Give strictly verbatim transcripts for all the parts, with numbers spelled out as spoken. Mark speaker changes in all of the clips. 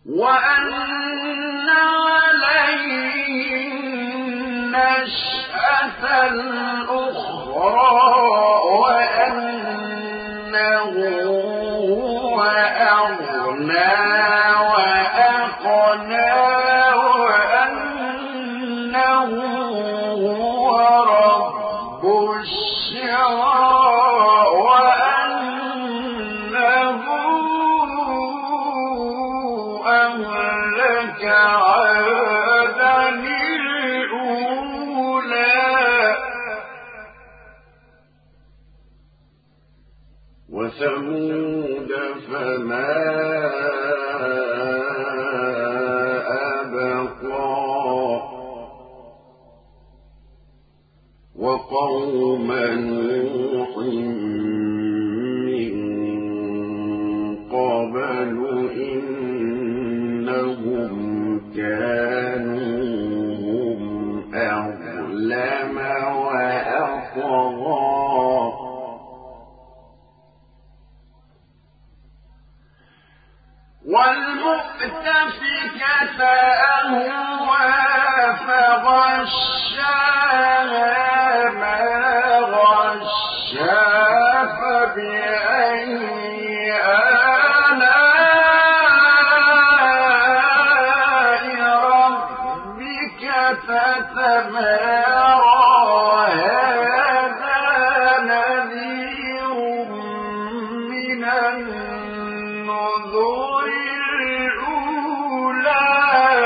Speaker 1: وأن عليه النشأة الأخرى وأنه هو أغنى وأقنى وأنه هو رب الشعرى وأنه أهلك عادا الأولى وثمود فما أبقى وقوم نوح من قبل إنهم كانوا هم أظلم وأطغى والمؤتفكة أهوى فغشاها ما غشا فبأي آلاء ربك تتمارى هذا نذير من النذر الأولى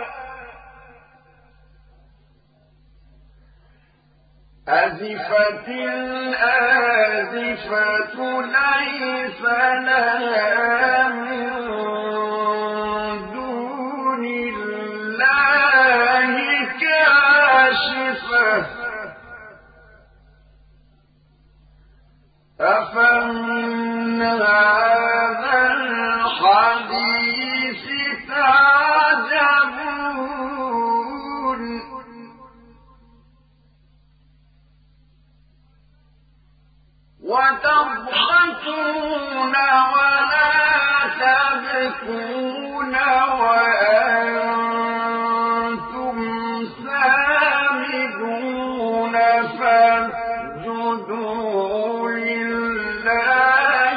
Speaker 1: أزفت الآزفة ليس لها من دون الله كاشفة أفمن هذا الحديث تعجبون وتضحكون ولا تبكون وأنتم سامدون فاسجدوا لله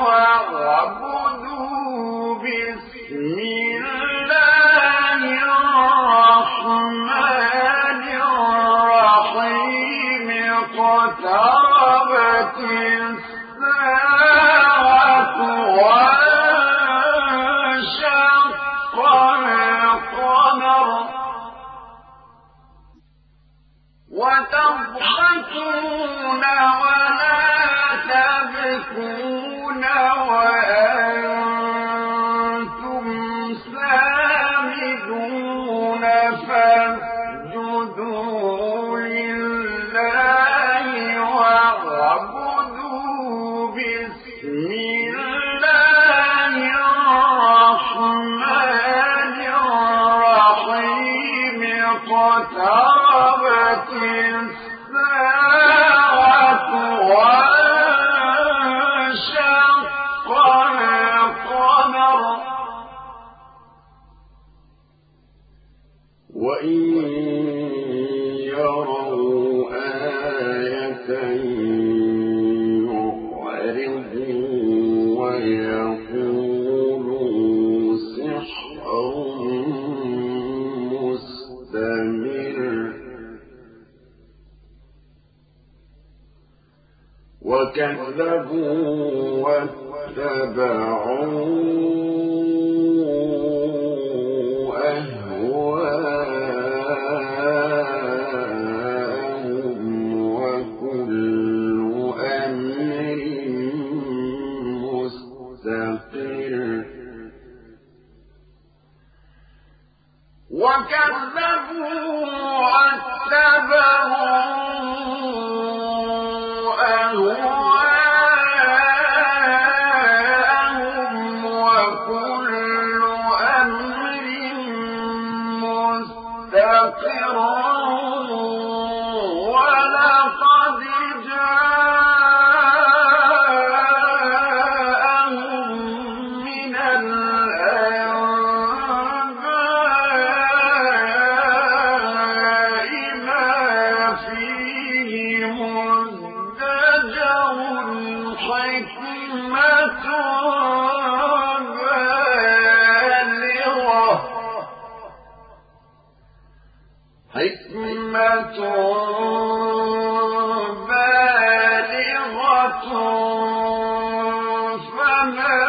Speaker 1: واعبدوا باسم الله الرحمن الرحيم اقتربت الساعة وانشق القمر وتضحكون ولا تبكون وأنتم سامدون فاسجدوا لله واعبدوا باسم الله الرحمن الرحيم اقتربت الساعة وانشق القمر وإن يروا آية يعرضوا ويقولوا سحر مستمر وكذبوا واتبعوا أهواءهم وكل أمر مستقر وكذبوا واتبعوا أهواءهم وكل أمر مستقر ولقد جاءهم من الأنباء بالغة فما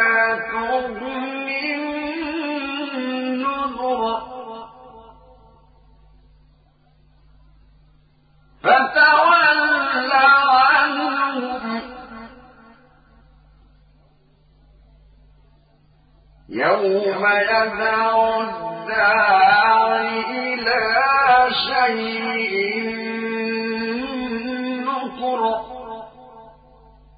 Speaker 1: تغني النذر فتول عنهم يوم يدعو الداعي إلى شيء